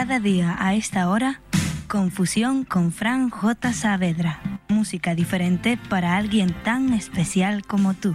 cada día a esta hora, Confusión con Fran J. Saavedra. Música diferente para alguien tan especial como tú.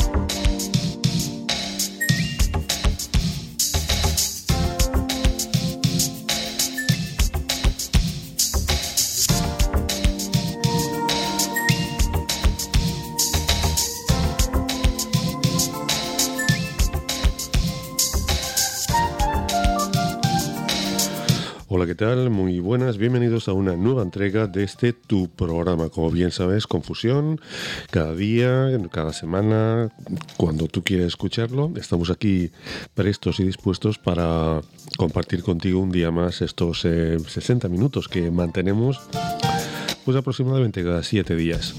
Hola, ¿qué tal? Muy buenas, bienvenidos a una nueva entrega de este tu programa. Como bien sabes, Confusión, cada día, cada semana, cuando tú quieras escucharlo. Estamos aquí prestos y dispuestos para compartir contigo un día más estos 60 minutos que mantenemos pues aproximadamente cada 7 días.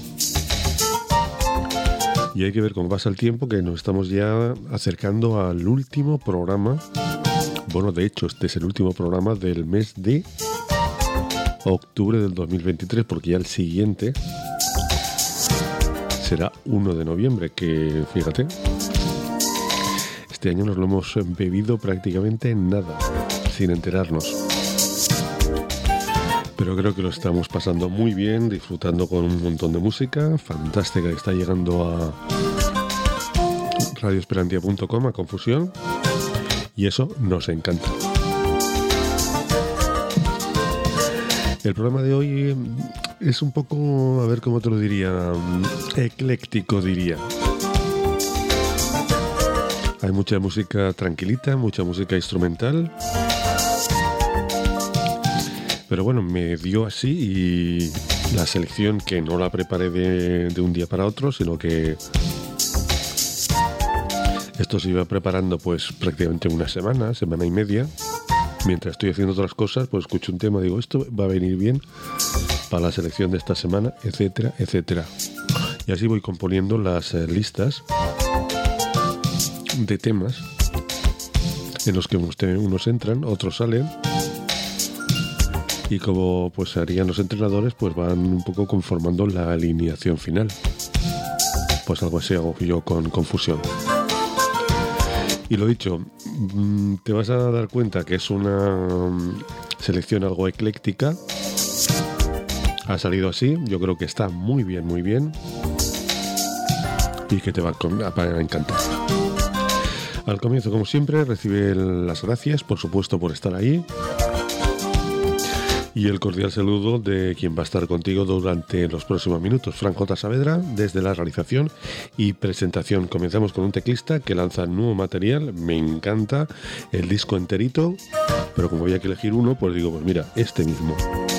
Y hay que ver cómo pasa el tiempo, que nos estamos ya acercando al último programa. Bueno, de hecho, este es el último programa del mes de octubre del 2023, porque ya el siguiente será 1 de noviembre, que fíjate, este año nos lo hemos bebido prácticamente en nada, sin enterarnos. Pero creo que lo estamos pasando muy bien, disfrutando con un montón de música fantástica que está llegando a radioesperantia.com, a Confusión. Y eso nos encanta. El programa de hoy es un poco, a ver cómo te lo diría, ecléctico diría. Hay mucha música tranquilita, mucha música instrumental. Pero bueno, me dio así y la selección, que no la preparé de un día para otro, sino que esto se iba preparando pues prácticamente una semana y media. Mientras estoy haciendo otras cosas, pues escucho un tema, digo, esto va a venir bien para la selección de esta semana, etcétera, etcétera. Y así voy componiendo las listas de temas en los que unos entran, otros salen. Y como pues harían los entrenadores, pues van un poco conformando la alineación final. Pues algo así hago yo con Confusión. Y lo dicho, te vas a dar cuenta que es una selección algo ecléctica. Ha salido así, yo creo que está muy bien, muy bien. Y que te va a encantar. Al comienzo, como siempre, recibe las gracias, por supuesto, por estar ahí. Y el cordial saludo de quien va a estar contigo durante los próximos minutos, Fran J. Saavedra, desde la realización y presentación. Comenzamos con un teclista que lanza nuevo material, me encanta, el disco enterito, pero como había que elegir uno, pues digo, pues mira, este mismo.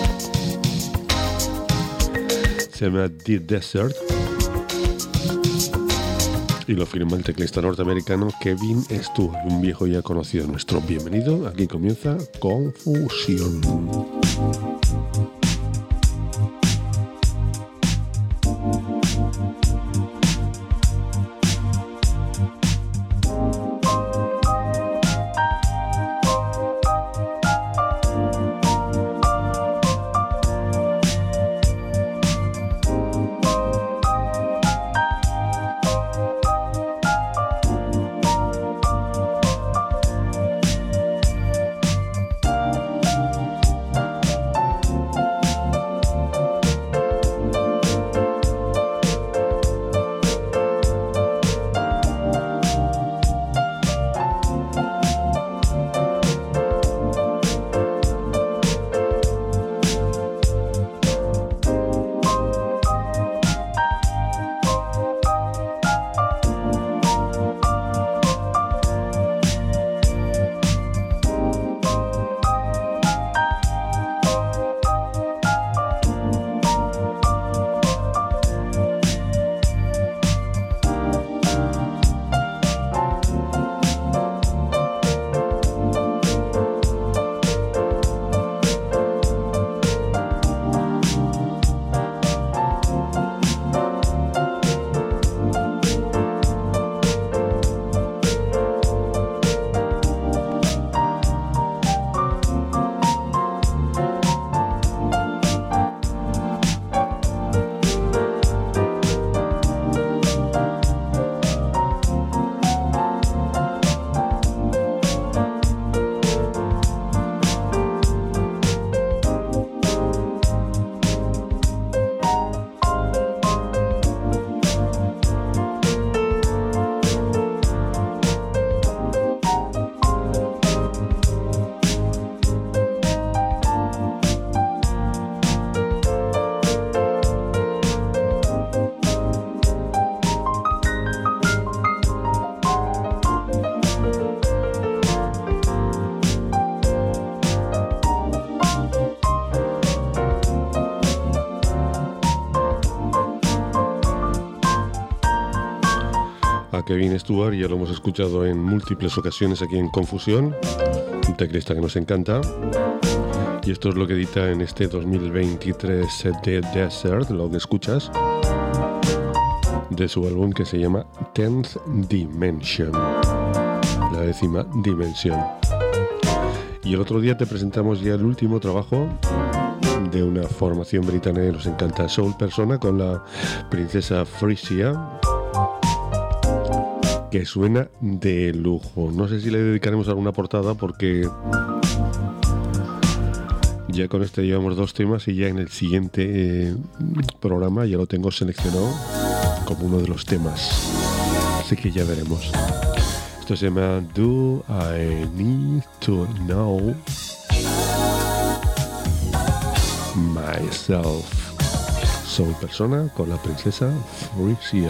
Se llama The Desert y lo firma el teclista norteamericano Kevin Stewart, un viejo ya conocido nuestro. Bienvenido, aquí comienza Confusión. a Kevin Stewart, ya lo hemos escuchado en múltiples ocasiones aquí en Confusión, un teclista que nos encanta. Y esto es lo que edita en este 2023 set de Desert, lo que escuchas, de su álbum que se llama 10th Dimension, la 10ª dimensión. Y el otro día te presentamos ya el último trabajo de una formación británica que nos encanta, Soul Persona, con la princesa Frisia, que suena de lujo. No sé si le dedicaremos alguna portada porque ya con este llevamos 2 temas y ya en el siguiente programa ya lo tengo seleccionado como uno de los temas. Así que ya veremos. Esto se llama Do I Need to Know Myself. Soul Persona con la princesa Frisia.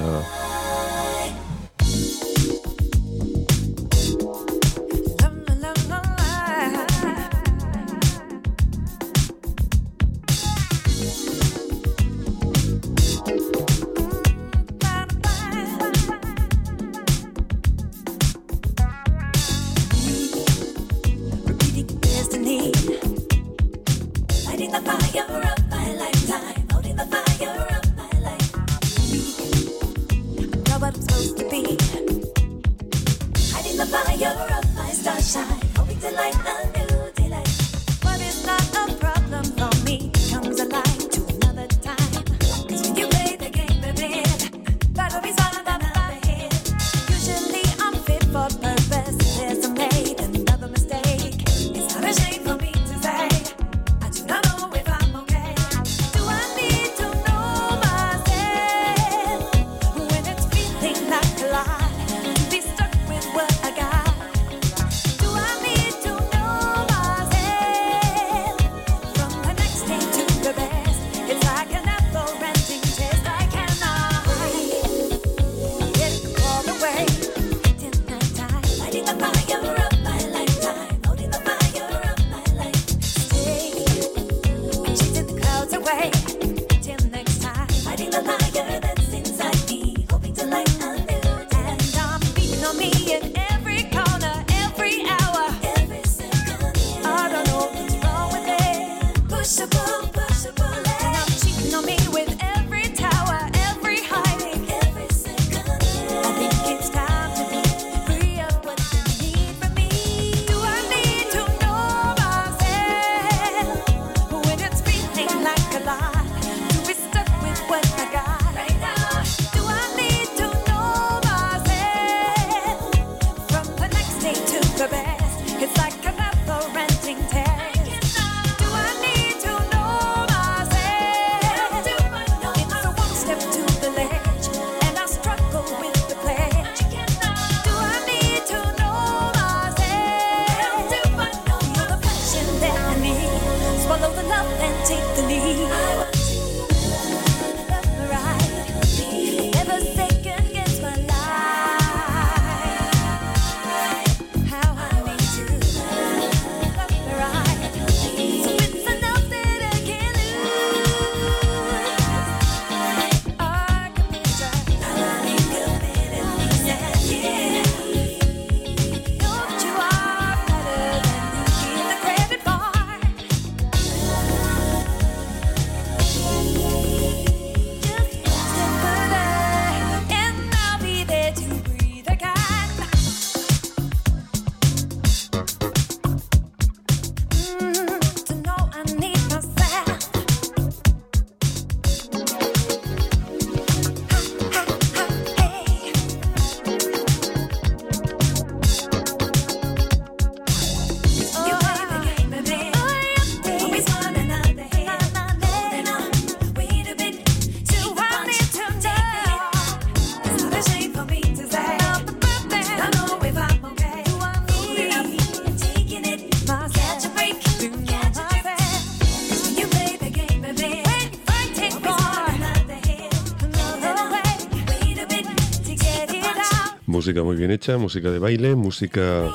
Música muy bien hecha, música de baile, música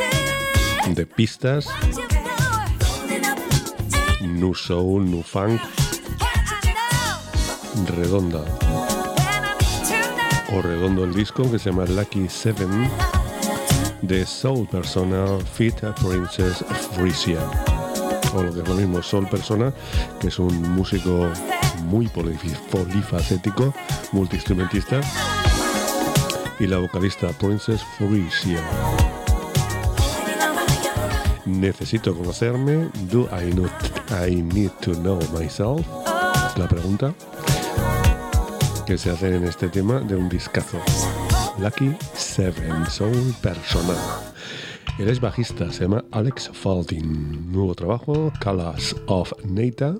de pistas, nu soul, nu funk, redonda. o redondo el disco, que se llama Lucky 7, de Soul Persona feat. Princess Frisia, o lo que es lo mismo, Soul Persona, que es un músico muy polifacético, multiinstrumentista, y la vocalista Princess Frisia. ¿Necesito conocerme? Do I need to know myself? La pregunta que se hace en este tema de un discazo. Lucky 7, Soul Persona. Él es bajista, se llama Alex Faldin. Nuevo trabajo, Colors of Nata.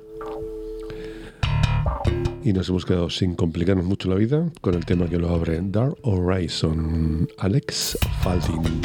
Y nos hemos quedado sin complicarnos mucho la vida con el tema que lo abre, Dark Horizon, Alex Faldin.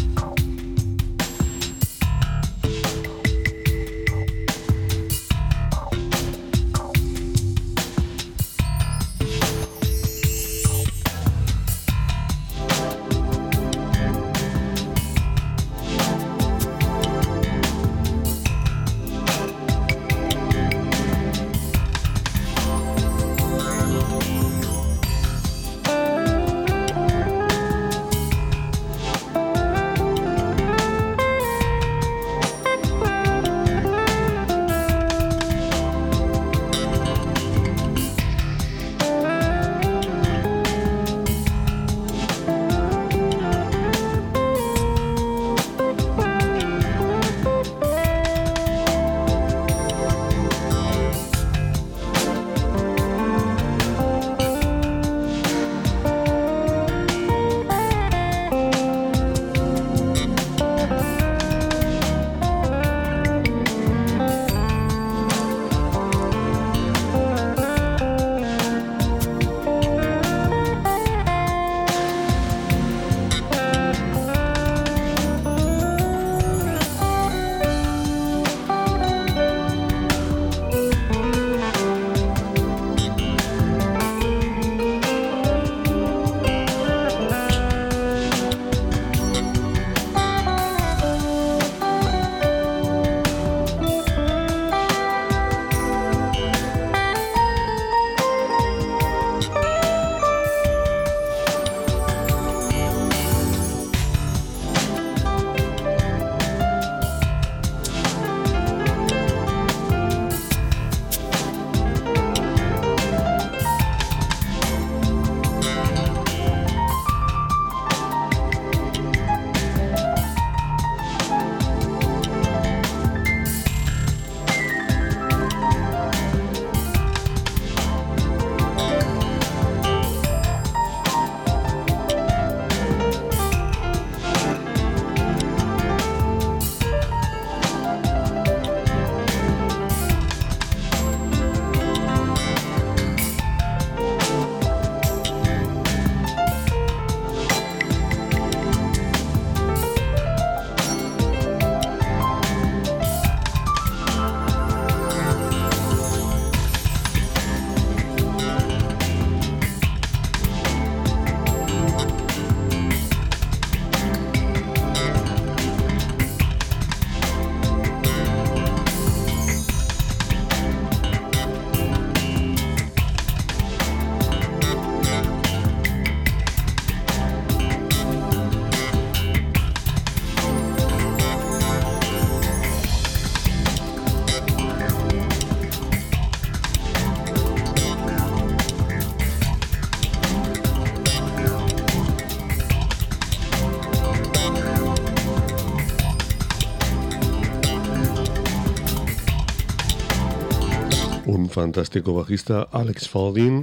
un fantástico bajista, Alex Faldin,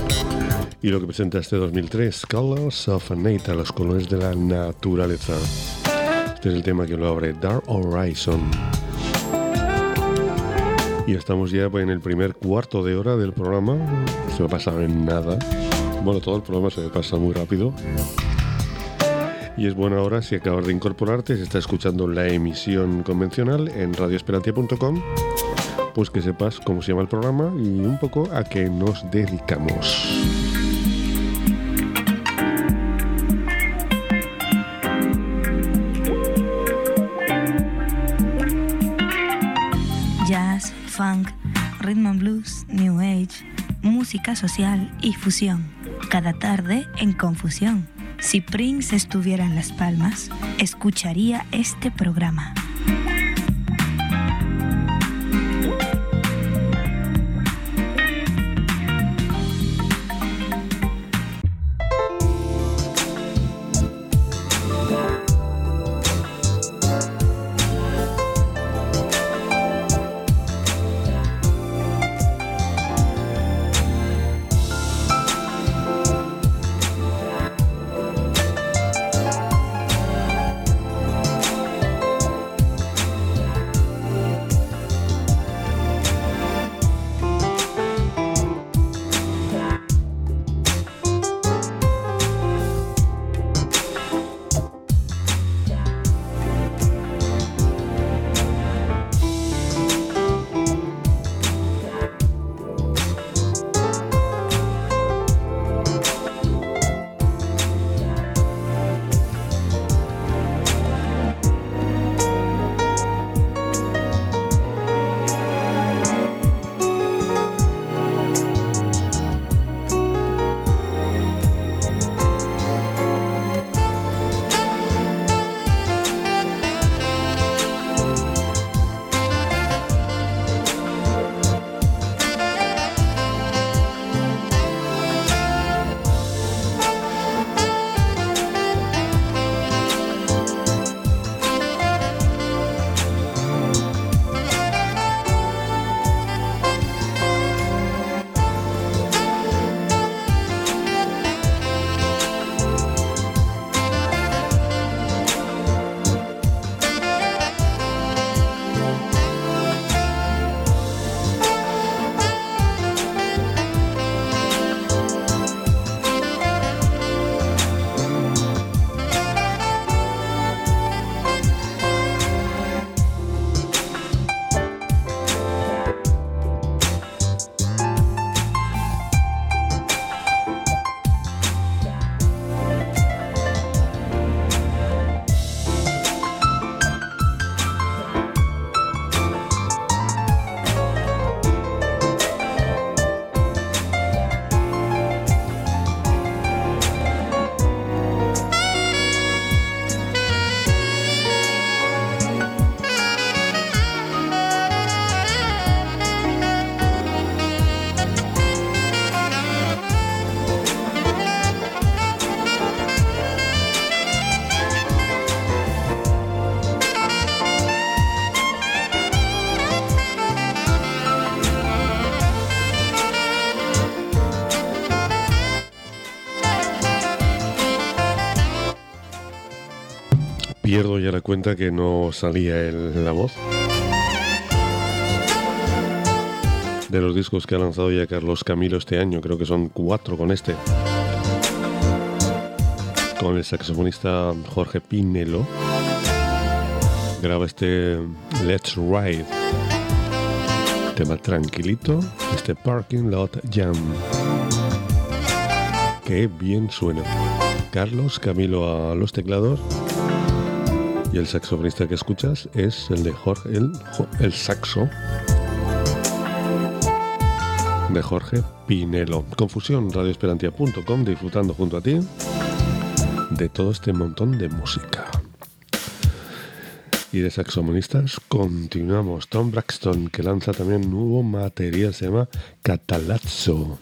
y lo que presenta este 2003, Colors of Nata, los colores de la naturaleza. Este es el tema que lo abre, Dark Horizon. Y estamos ya en el primer cuarto de hora del programa. Se me pasa en nada. Bueno, todo el programa se me pasa muy rápido. Y es buena hora, si acabas de incorporarte, si estás escuchando la emisión convencional en radioesperantia.com, pues que sepas cómo se llama el programa y un poco a qué nos dedicamos. Jazz, funk, rhythm and blues, new age, música social y fusión. Cada tarde en Confusión. Si Prince estuviera en Las Palmas, escucharía este programa. Pierdo ya la cuenta que no salía la voz. De los discos que ha lanzado ya Carlos Camilo este año, creo que son 4 con este. Con el saxofonista Jorge Pinelo. Graba este Let's Ride. Tema tranquilito, este Parking Lot Jam. Qué bien suena. Carlos Camilo a los teclados. Y el saxofonista que escuchas es el de Jorge, el saxo de Jorge Pinelo. Confusión, radioesperantia.com, disfrutando junto a ti de todo este montón de música. Y de saxofonistas continuamos. Tom Braxton, que lanza también nuevo material, se llama Catalazzo.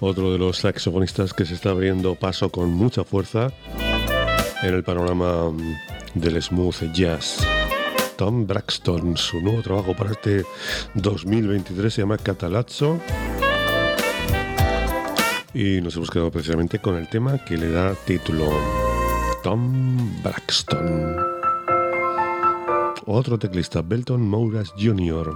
otro de los saxofonistas que se está abriendo paso con mucha fuerza en el panorama del smooth jazz. Tom Braxton, su nuevo trabajo para este 2023 se llama Catalazzo y nos hemos quedado precisamente con el tema que le da título, Tom Braxton. Otro teclista, Belton Mouras Jr.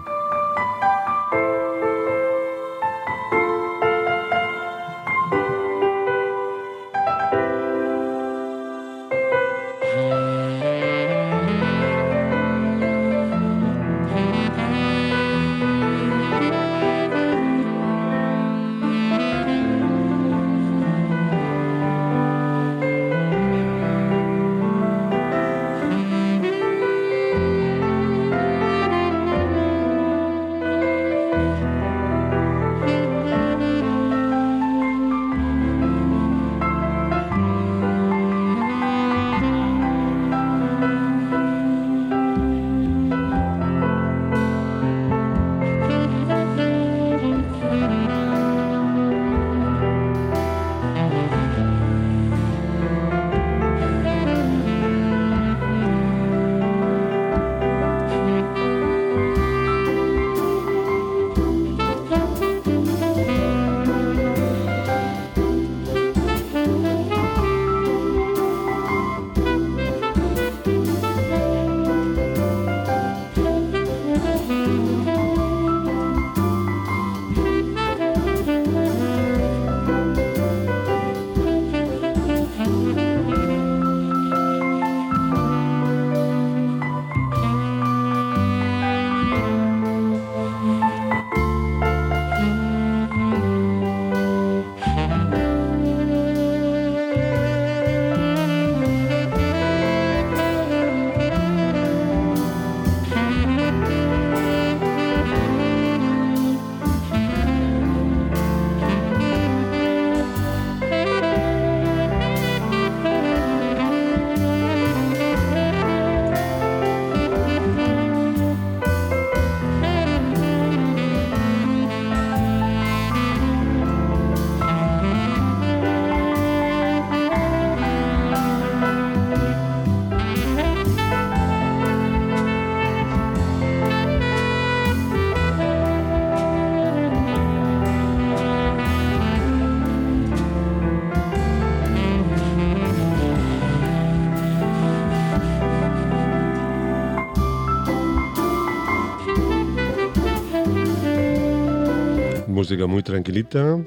Música muy tranquilita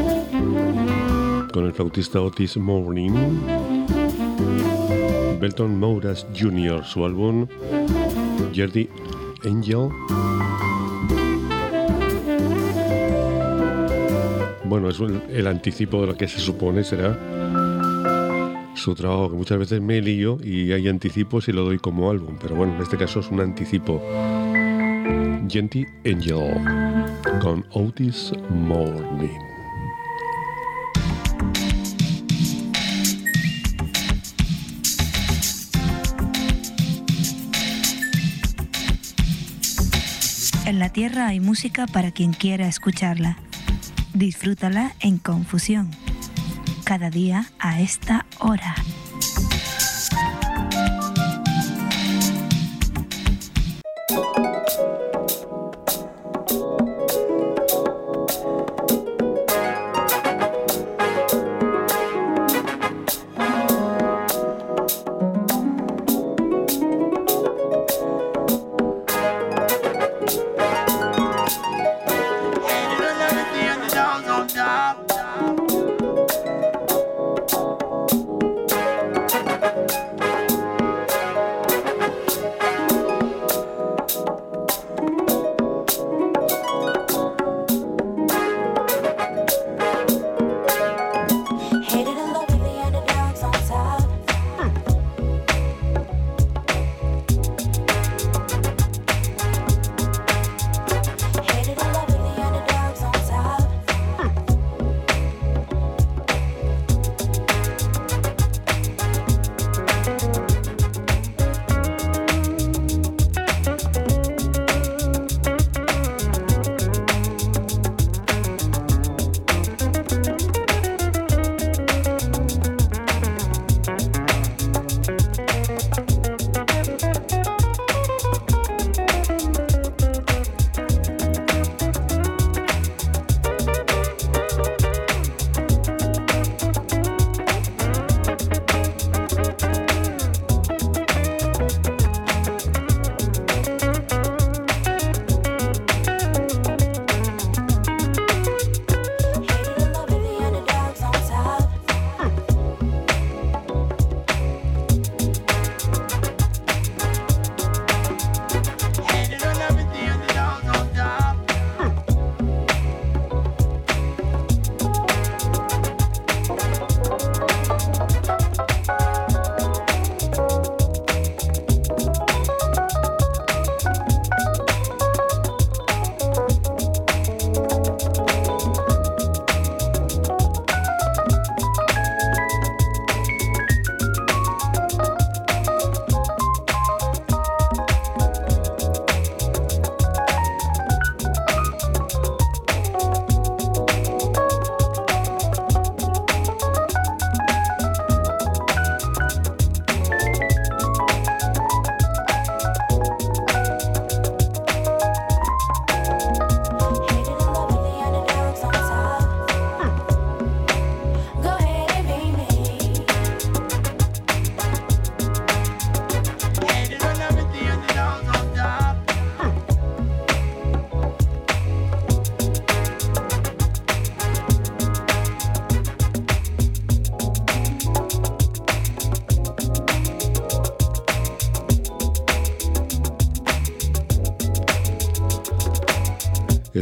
con el flautista Otis Morning. Belton Mouras Jr., su álbum Guardian Angel. Bueno, es el anticipo de lo que se supone será su trabajo, que muchas veces me lío y hay anticipos y lo doy como álbum, pero bueno, en este caso es un anticipo. Guardian Angel con Otis Morning. En la Tierra hay música para quien quiera escucharla. Disfrútala en Confusión, cada día a esta hora.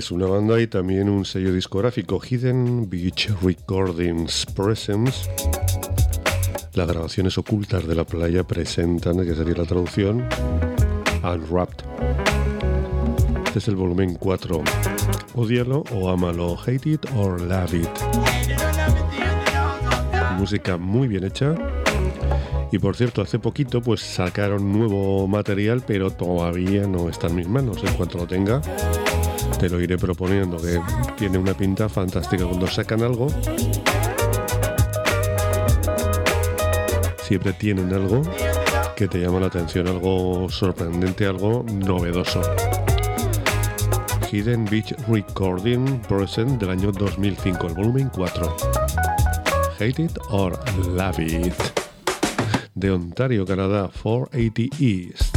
Es una banda y también un sello discográfico, Hidden Beach Recordings Presents. Las grabaciones ocultas de la playa presentan, que sería la traducción, Unwrapped. Este es el volumen 4. Odíalo o ámalo, hate it or love it. Música muy bien hecha. Y por cierto, hace poquito pues sacaron nuevo material, pero todavía no está en mis manos. En cuanto lo tenga, te lo iré proponiendo, que tiene una pinta fantástica. Cuando sacan algo, siempre tienen algo que te llama la atención, algo sorprendente, algo novedoso. Hidden Beach Recording Present del año 2005, el volumen 4. Hate It or Love It. De Ontario, Canadá, 480 East.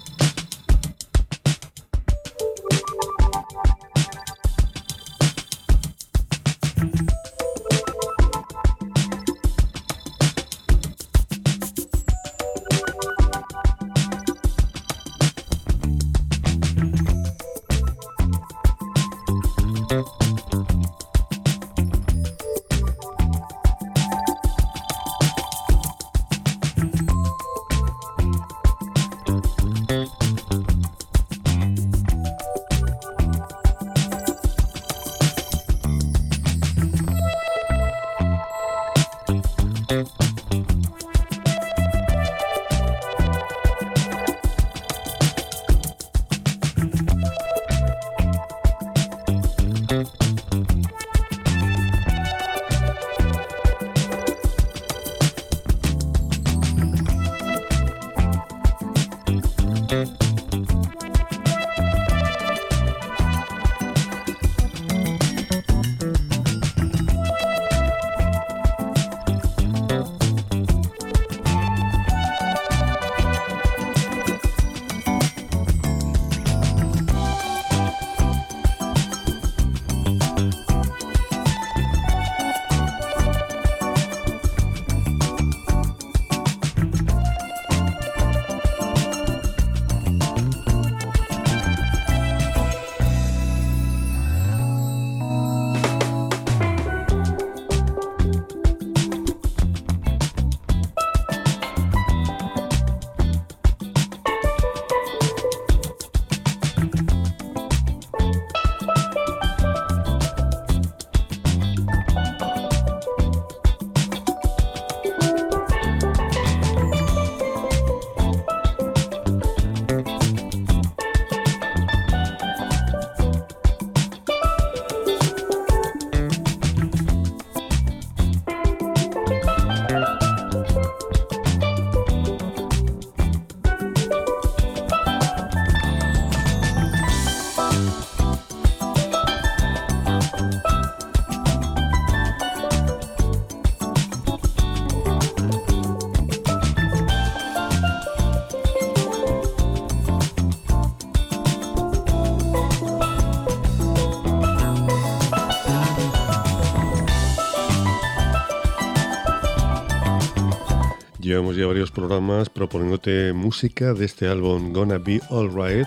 Llevamos ya varios programas proponiéndote música de este álbum Gonna Be Alright.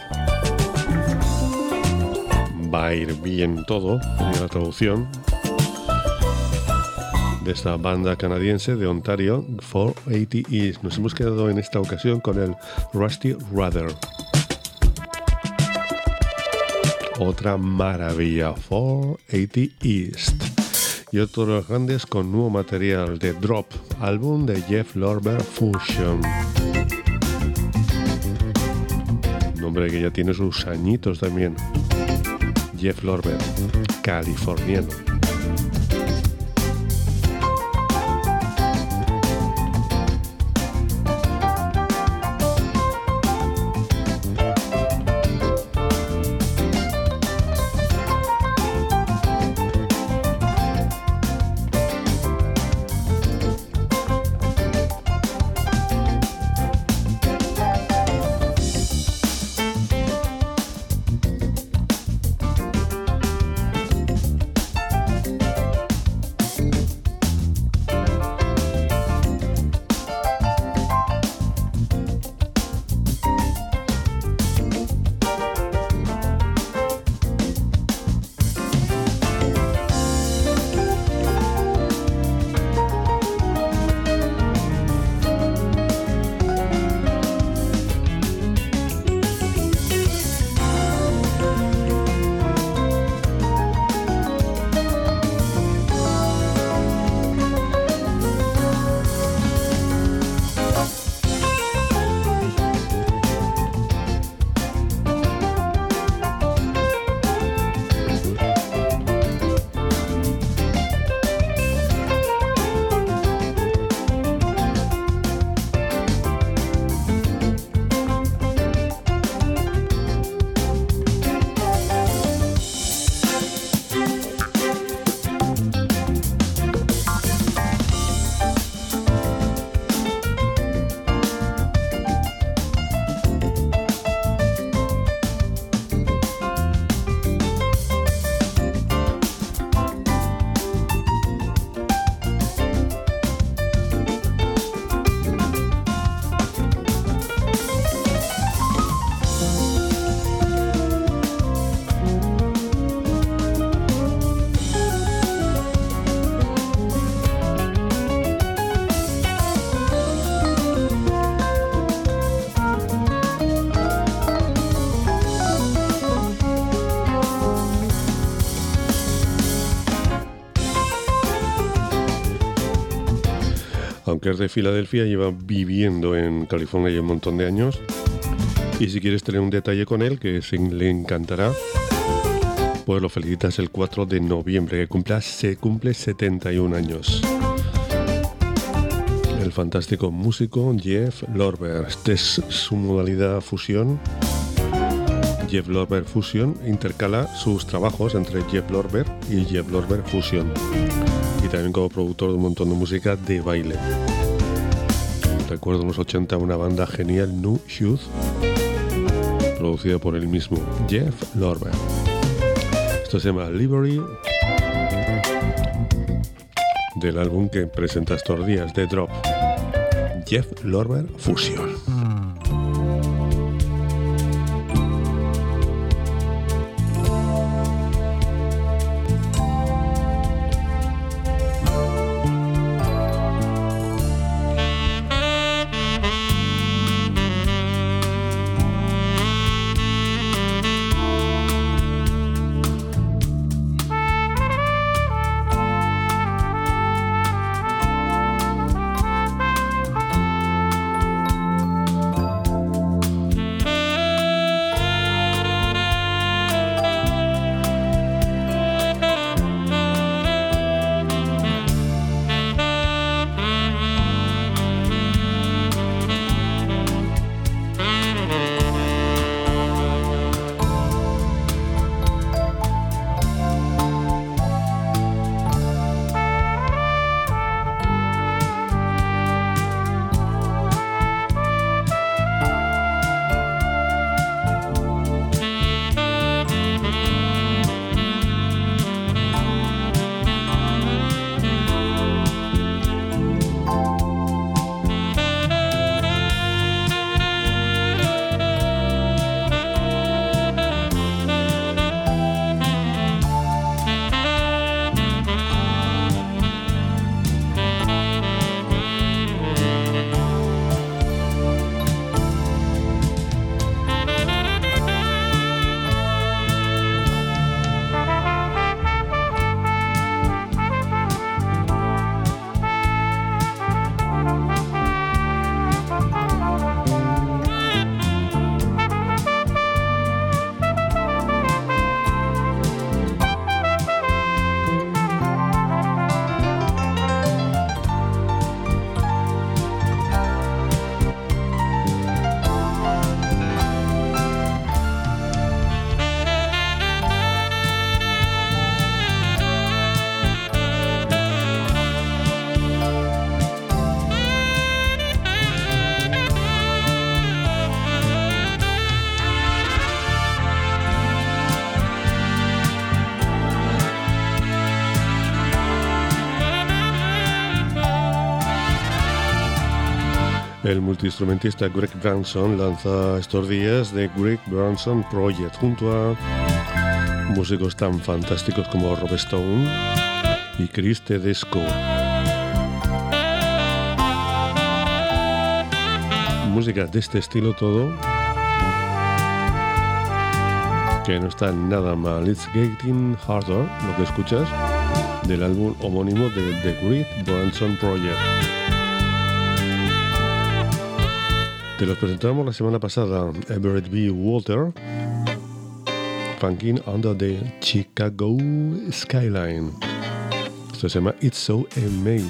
Va a ir bien todo, en la traducción, de esta banda canadiense de Ontario, 480 East. Nos hemos quedado en esta ocasión con el Rusty Rudder. Otra maravilla, 480 East. Y otro de los grandes con nuevo material de Drop, álbum de Jeff Lorber Fusion. Un hombre que ya tiene sus añitos también. Jeff Lorber, californiano. Aunque es de Filadelfia, lleva viviendo en California ya un montón de años. Y si quieres tener un detalle con él, que le encantará, pues lo felicitas el 4 de noviembre, que se cumple 71 años. El fantástico músico Jeff Lorber. Esta es su modalidad fusión. Jeff Lorber Fusion intercala sus trabajos entre Jeff Lorber y Jeff Lorber Fusion. Y también como productor de un montón de música de baile. Recuerdo en los 80 una banda genial, New Youth, producida por el mismo Jeff Lorber. Esto se llama Library, del álbum que presenta estos días, The Drop. Jeff Lorber Fusion. El multiinstrumentista Greg Branson lanza estos días The Greg Branson Project junto a músicos tan fantásticos como Rob Stone y Chris Tedesco. Música de este estilo todo, que no está nada mal. It's Getting Harder, lo que escuchas, del álbum homónimo de The Greg Branson Project. Te los presentamos la semana pasada, Everett B. Walter, Funkin' Under the Chicago Skyline. Esto se llama It's So Amazing.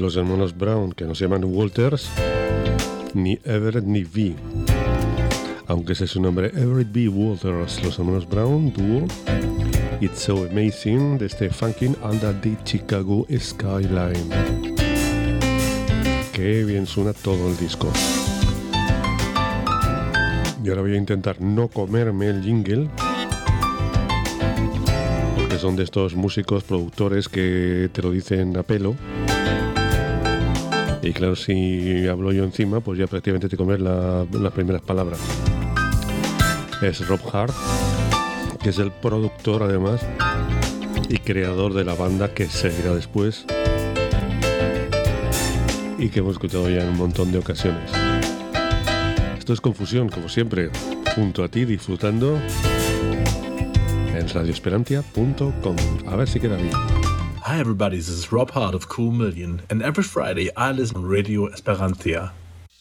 los hermanos Brown, que no se llaman Walters, ni Everett ni V. Aunque ese es su nombre, Everett B. Walters, los hermanos Brown, dúo. It's So Amazing, de este Funkin' Under the Chicago Skyline. Qué bien suena todo el disco. Y ahora voy a intentar no comerme el jingle, porque son de estos músicos, productores que te lo dicen a pelo. Y claro, si hablo yo encima, pues ya prácticamente te comes las primeras palabras. Es Rob Hart, que es el productor además y creador de la banda que seguirá después y que hemos escuchado ya en un montón de ocasiones. Esto es Confusión, como siempre, junto a ti, disfrutando en radioesperantia.com. A ver si queda bien. Hi everybody, this is Rob Hart of Cool Million, and every Friday I listen on Radio Esperantia.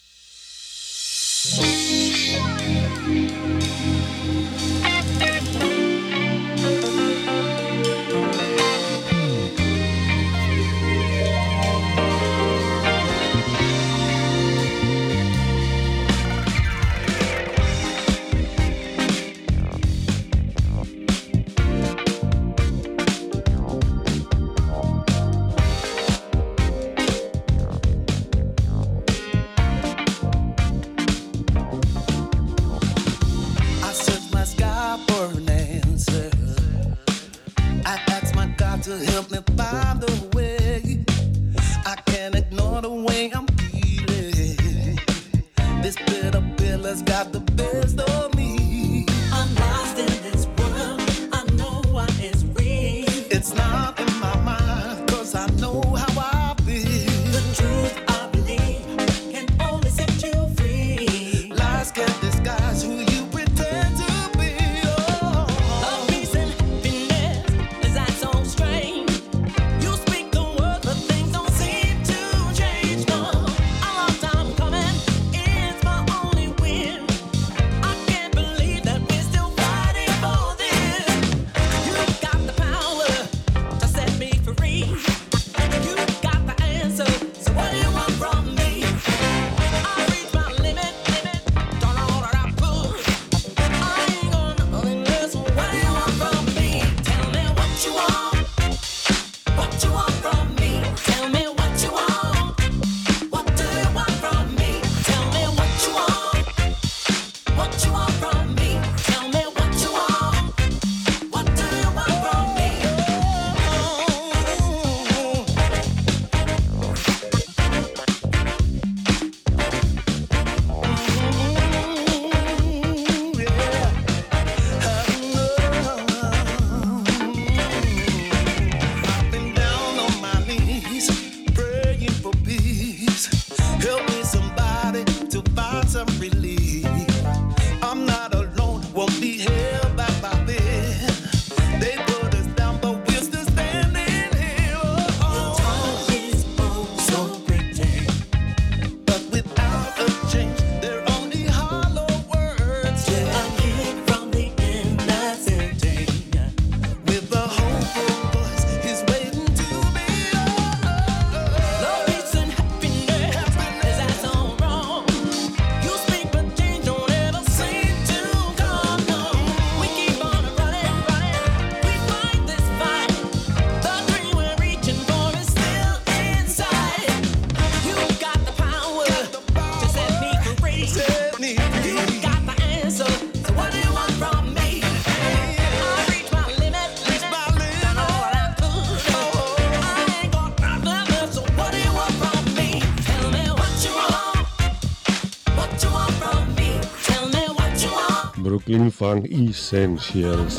Brooklyn Funk Essentials.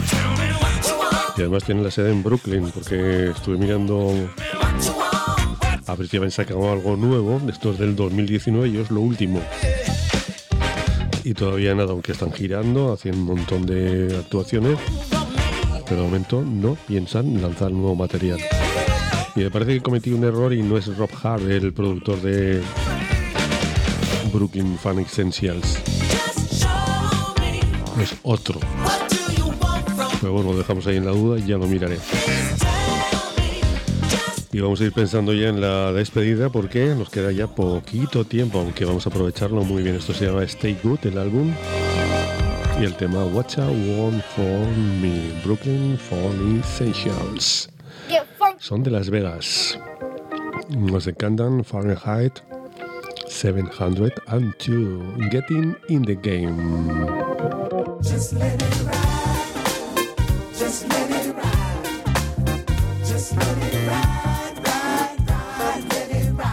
Y además tiene la sede en Brooklyn, porque estuve mirando a ver si habían sacado algo nuevo. Esto es del 2019 y es lo último. Y todavía nada, aunque están girando, hacen un montón de actuaciones, pero de momento no piensan lanzar nuevo material. Y me parece que cometí un error y no es Rob Hart el productor de Brooklyn Funk Essentials. Es otro. Pero bueno, lo dejamos ahí en la duda y ya lo miraré. Y vamos a ir pensando ya en la despedida porque nos queda ya poquito tiempo, aunque vamos a aprovecharlo muy bien. Esto se llama Stay Good, el álbum. Y el tema Watch Out One For Me, Brooklyn Fall Essentials. Son de Las Vegas. Nos encantan Fahrenheit 702, Getting in the Game. Just let it ride. Just let it ride. Just let it ride, ride, ride, let it ride.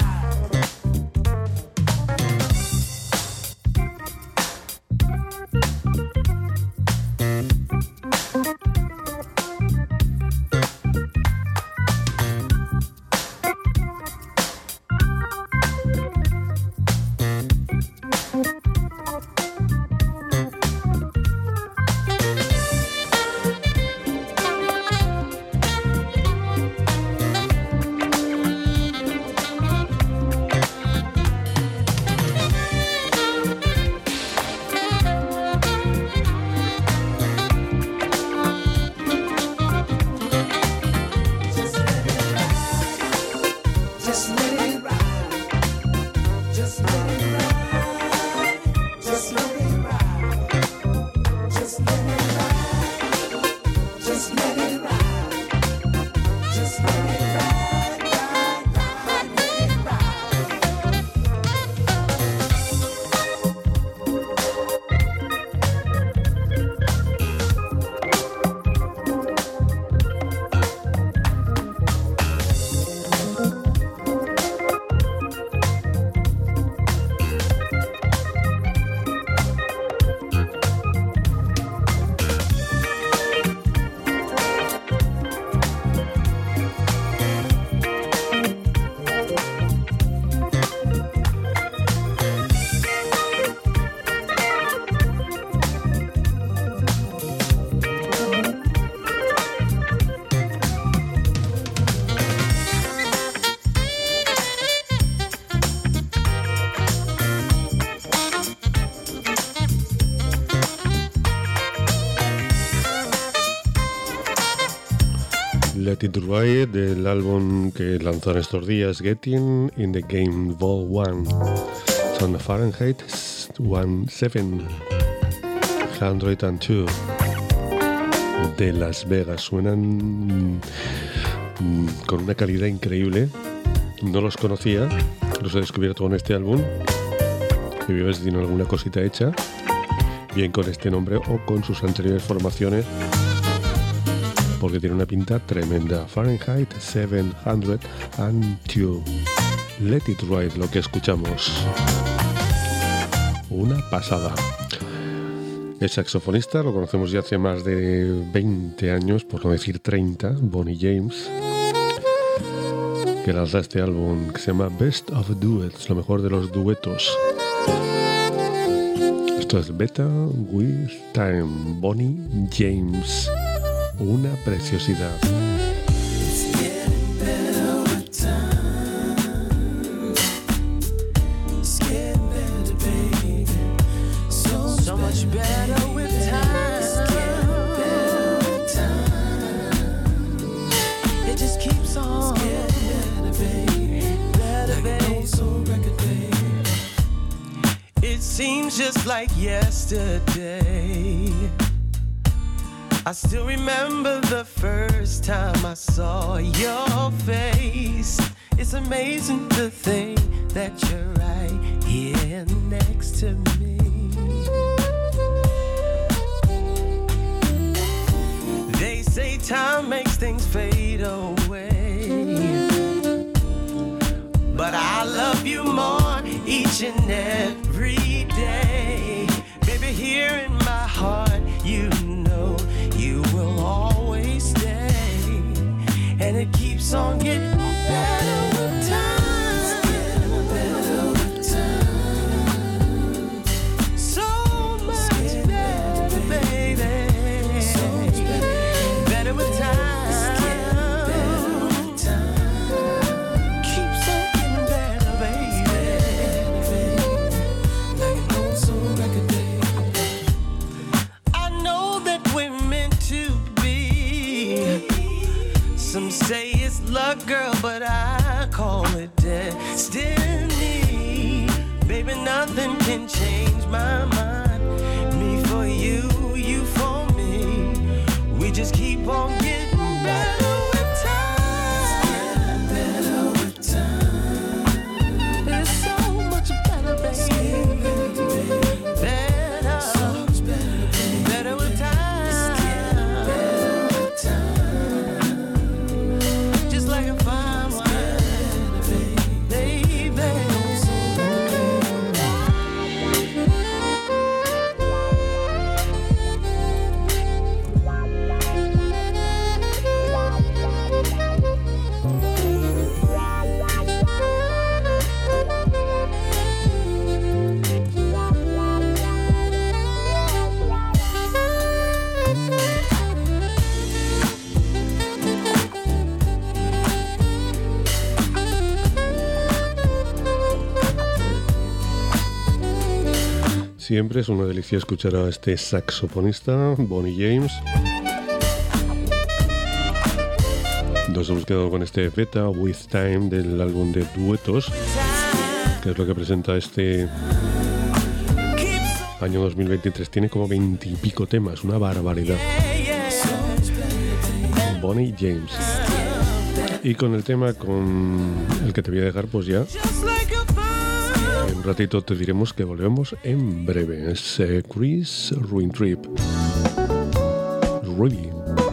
Let It Ride, del álbum que lanzaron estos días, Getting in the Game Vol 1. Son Fahrenheit 702 de Las Vegas. Suenan con una calidad increíble. No los conocía, los he descubierto con este álbum. Y veo si tienen alguna cosita hecha, bien con este nombre o con sus anteriores formaciones, porque tiene una pinta tremenda. Fahrenheit 702. Let It Ride, lo que escuchamos. Una pasada. El saxofonista lo conocemos ya hace más de 20 años, por no decir 30, Bonnie James, que lanza este álbum que se llama Best of Duets, lo mejor de los duetos. Esto es Better With Time, Bonnie James. Una preciosidad. Just like yesterday, I still remember the first time I saw your face. It's amazing to think that you're right here next to me. They say time makes things fade away, but I love you more each and every day. Baby, here in my heart, you know you will always stay. And it keeps on getting better with time. Getting better with time. So much better, baby. So much better. Better with time. Say it's luck, girl, nothing can change my mind. Me for you, you for me. We just keep on getting better with time. Better with time. It's so much better, baby. Better, so much better, baby. Better with time. Better with time. Just like a fine wine, baby. Siempre es una delicia escuchar a este saxofonista, Bonnie James. Nos hemos quedado con este Beta With Time del álbum de duetos, que es lo que presenta este año 2023. Tiene como 20 y pico temas, una barbaridad. Bonnie James. Y con el tema con el que te voy a dejar, pues ya en un ratito te diremos que volvemos en breve. Es Chris Ruintrip. Really.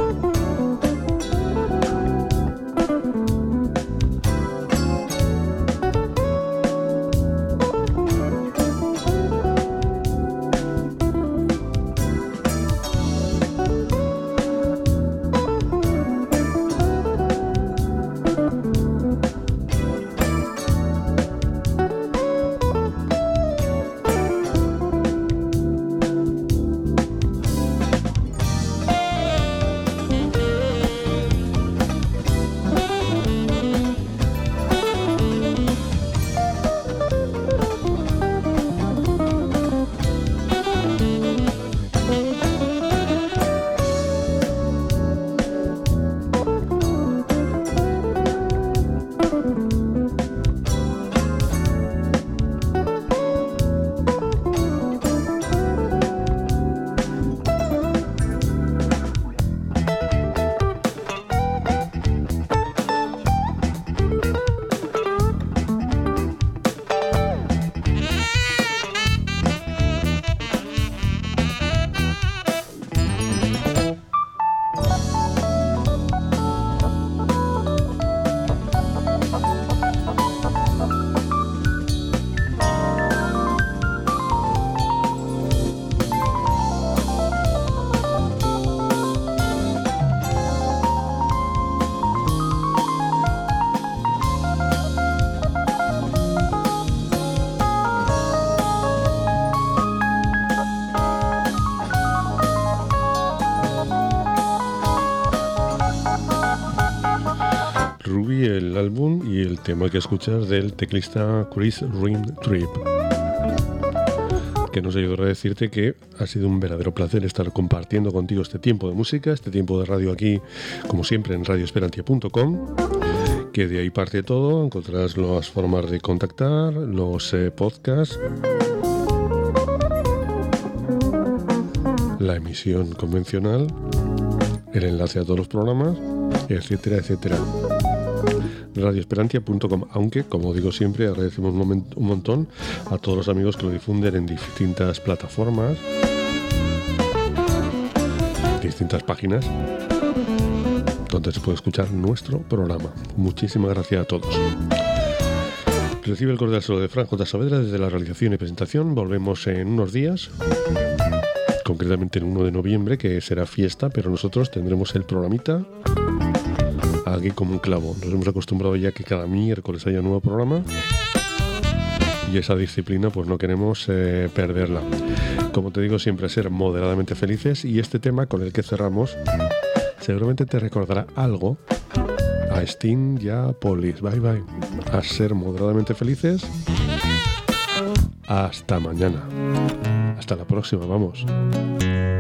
Ruby, el álbum y el tema que escuchas del teclista Chris Ruintrip. Que nos ayudará a decirte que ha sido un verdadero placer estar compartiendo contigo este tiempo de música, este tiempo de radio aquí, como siempre, en radioesperantia.com. Que de ahí parte todo, encontrarás las formas de contactar, los podcasts, la emisión convencional, el enlace a todos los programas, etcétera, etcétera. radioesperantia.com, aunque, como digo siempre, agradecemos un montón a todos los amigos que lo difunden en distintas plataformas, distintas páginas, donde se puede escuchar nuestro programa. Muchísimas gracias a todos. Recibe el cordial saludo de Fran J. Saavedra desde la realización y presentación. Volvemos en unos días, concretamente el 1 de noviembre, que será fiesta, pero nosotros tendremos el programita aquí como un clavo. Nos hemos acostumbrado ya que cada miércoles haya un nuevo programa y esa disciplina pues no queremos perderla. Como te digo, siempre ser moderadamente felices, y este tema con el que cerramos seguramente te recordará algo a Sting y a Police. Bye bye. A ser moderadamente felices. Hasta mañana. Hasta la próxima, vamos.